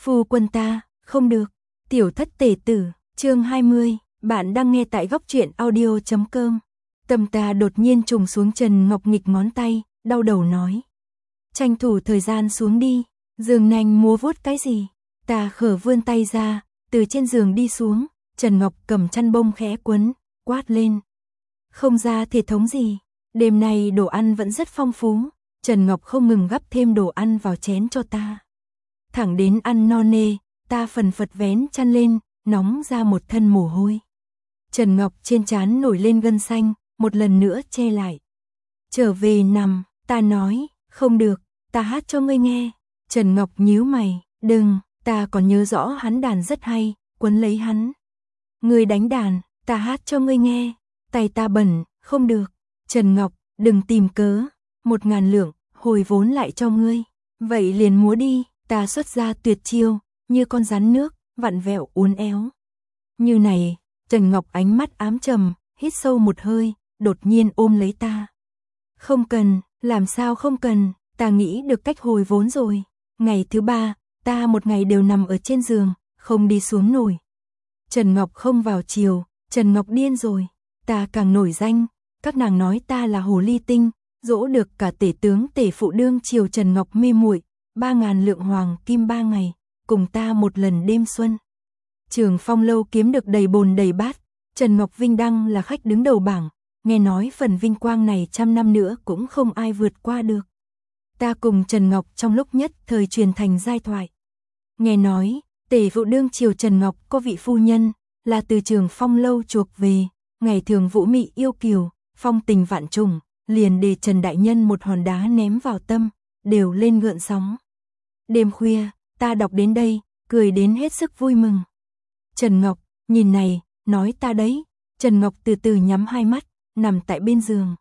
Phu quân ta, không được. Tiểu thất tể tử, chương 20, bạn đang nghe tại góc truyện audio.com. Tâm ta đột nhiên trùng xuống Trần Ngọc nghịch ngón tay, đau đầu nói. Tranh thủ thời gian xuống đi, giường nành múa vuốt cái gì. Ta khở vươn tay ra, từ trên giường đi xuống, Trần Ngọc cầm chăn bông khẽ quấn, quát lên. Không ra thể thống gì, đêm nay đồ ăn vẫn rất phong phú, Trần Ngọc không ngừng gắp thêm đồ ăn vào chén cho ta. Thẳng đến ăn no nê, ta phần phật vén chăn lên, nóng ra một thân mồ hôi. Trần Ngọc trên trán nổi lên gân xanh, một lần nữa che lại. Trở về nằm, ta nói, không được, ta hát cho ngươi nghe. Trần Ngọc nhíu mày, đừng, ta còn nhớ rõ hắn đàn rất hay, quấn lấy hắn. Ngươi đánh đàn, ta hát cho ngươi nghe. Tay ta bẩn, không được. Trần Ngọc, đừng tìm cớ, 1.000 lượng, hồi vốn lại cho ngươi. Vậy liền múa đi, ta xuất ra tuyệt chiêu, như con rắn nước, vặn vẹo uốn éo. Như này, Trần Ngọc ánh mắt ám trầm, hít sâu một hơi, đột nhiên ôm lấy ta. Không cần, làm sao không cần, ta nghĩ được cách hồi vốn rồi. Ngày thứ 3, ta một ngày đều nằm ở trên giường, không đi xuống nổi. Trần Ngọc không vào chiều, Trần Ngọc điên rồi, ta càng nổi danh, các nàng nói ta là hồ ly tinh, dỗ được cả tể tướng tể phụ đương chiều Trần Ngọc mê muội, 3.000 lượng hoàng kim 3 ngày, cùng ta một lần đêm xuân. Trường Phong lâu kiếm được đầy bồn đầy bát, Trần Ngọc vinh đăng là khách đứng đầu bảng, nghe nói phần vinh quang này 100 năm nữa cũng không ai vượt qua được. Ta cùng Trần Ngọc trong lúc nhất thời truyền thành giai thoại. Nghe nói, tể phụ đương triều Trần Ngọc có vị phu nhân, là từ Trường Phong lâu chuộc về, ngày thường vũ mị yêu kiều, phong tình vạn trùng, liền để Trần đại nhân một hòn đá ném vào tâm, đều lên gợn sóng. Đêm khuya, ta đọc đến đây, cười đến hết sức vui mừng. Trần Ngọc, nhìn này, nói ta đấy. Trần Ngọc từ từ nhắm hai mắt, nằm tại bên giường.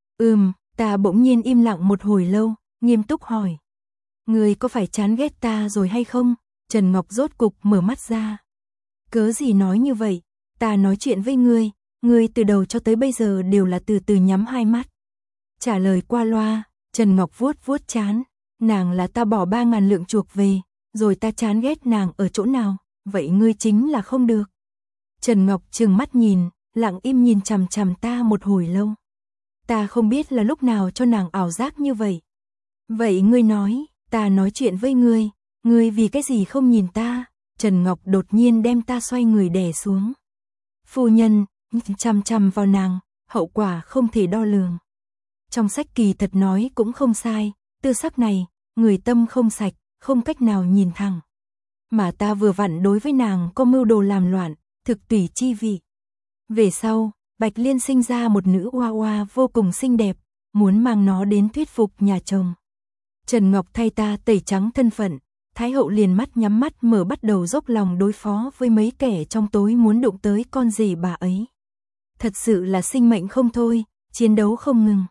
Ta bỗng nhiên im lặng một hồi lâu, nghiêm túc hỏi. Ngươi có phải chán ghét ta rồi hay không? Trần Ngọc rốt cục mở mắt ra. Cớ gì nói như vậy? Ta nói chuyện với ngươi từ đầu cho tới bây giờ đều là từ từ nhắm hai mắt. Trả lời qua loa, Trần Ngọc vuốt vuốt trán. Nàng là ta bỏ 3.000 lượng chuộc về, rồi ta chán ghét nàng ở chỗ nào, vậy ngươi chính là không được. Trần Ngọc trừng mắt nhìn, lặng im nhìn chằm chằm ta một hồi lâu. Ta không biết là lúc nào cho nàng ảo giác như vậy. Vậy ngươi nói, ta nói chuyện với ngươi vì cái gì không nhìn ta? Trần Ngọc đột nhiên đem ta xoay người đè xuống. Phu nhân, chằm chằm vào nàng, hậu quả không thể đo lường. Trong sách kỳ thật nói cũng không sai, tư sắc này, người tâm không sạch, không cách nào nhìn thẳng. Mà ta vừa vặn đối với nàng có mưu đồ làm loạn, thực tùy chi vị. Về sau, Bạch Liên sinh ra một nữ oa oa vô cùng xinh đẹp, muốn mang nó đến thuyết phục nhà chồng. Trần Ngọc thay ta tẩy trắng thân phận, Thái hậu liền mắt nhắm mắt mở bắt đầu dốc lòng đối phó với mấy kẻ trong tối muốn đụng tới con rể bà ấy. Thật sự là sinh mệnh không thôi, chiến đấu không ngừng.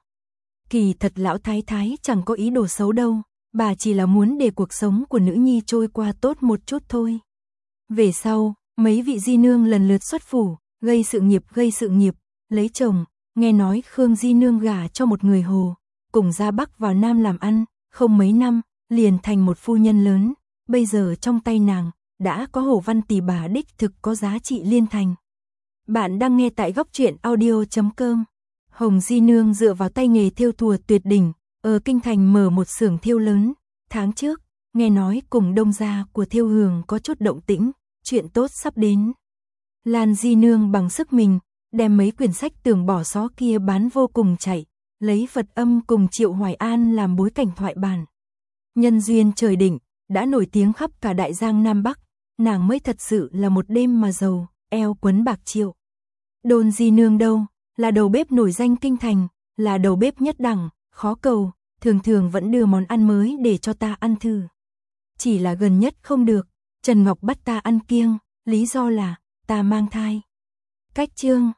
Kỳ thật lão thái thái chẳng có ý đồ xấu đâu, bà chỉ là muốn để cuộc sống của nữ nhi trôi qua tốt một chút thôi. Về sau, mấy vị di nương lần lượt xuất phủ, gây sự nghiệp, lấy chồng, nghe nói Khương di nương gả cho một người Hồ, cùng ra Bắc vào Nam làm ăn, không mấy năm, liền thành một phu nhân lớn, bây giờ trong tay nàng, đã có Hồ Văn tỷ bà đích thực có giá trị liên thành. Bạn đang nghe tại góc truyện audio.com. Hồng Di Nương dựa vào tay nghề thêu thùa tuyệt đỉnh, ở kinh thành mở một xưởng thêu lớn. Tháng trước, nghe nói cùng đông gia của thêu hường có chút động tĩnh, chuyện tốt sắp đến. Lan Di Nương bằng sức mình, đem mấy quyển sách tường bỏ xó kia bán vô cùng chạy, lấy Phật âm cùng Triệu Hoài An làm bối cảnh thoại bản. Nhân duyên trời định, đã nổi tiếng khắp cả đại giang Nam Bắc, nàng mới thật sự là một đêm mà giàu, eo quấn bạc triệu. Đôn Di Nương đâu? Là đầu bếp nổi danh kinh thành, là đầu bếp nhất đẳng, khó cầu, thường thường vẫn đưa món ăn mới để cho ta ăn thử. Chỉ là gần nhất không được, Trần Ngọc bắt ta ăn kiêng, lý do là ta mang thai. Cách chương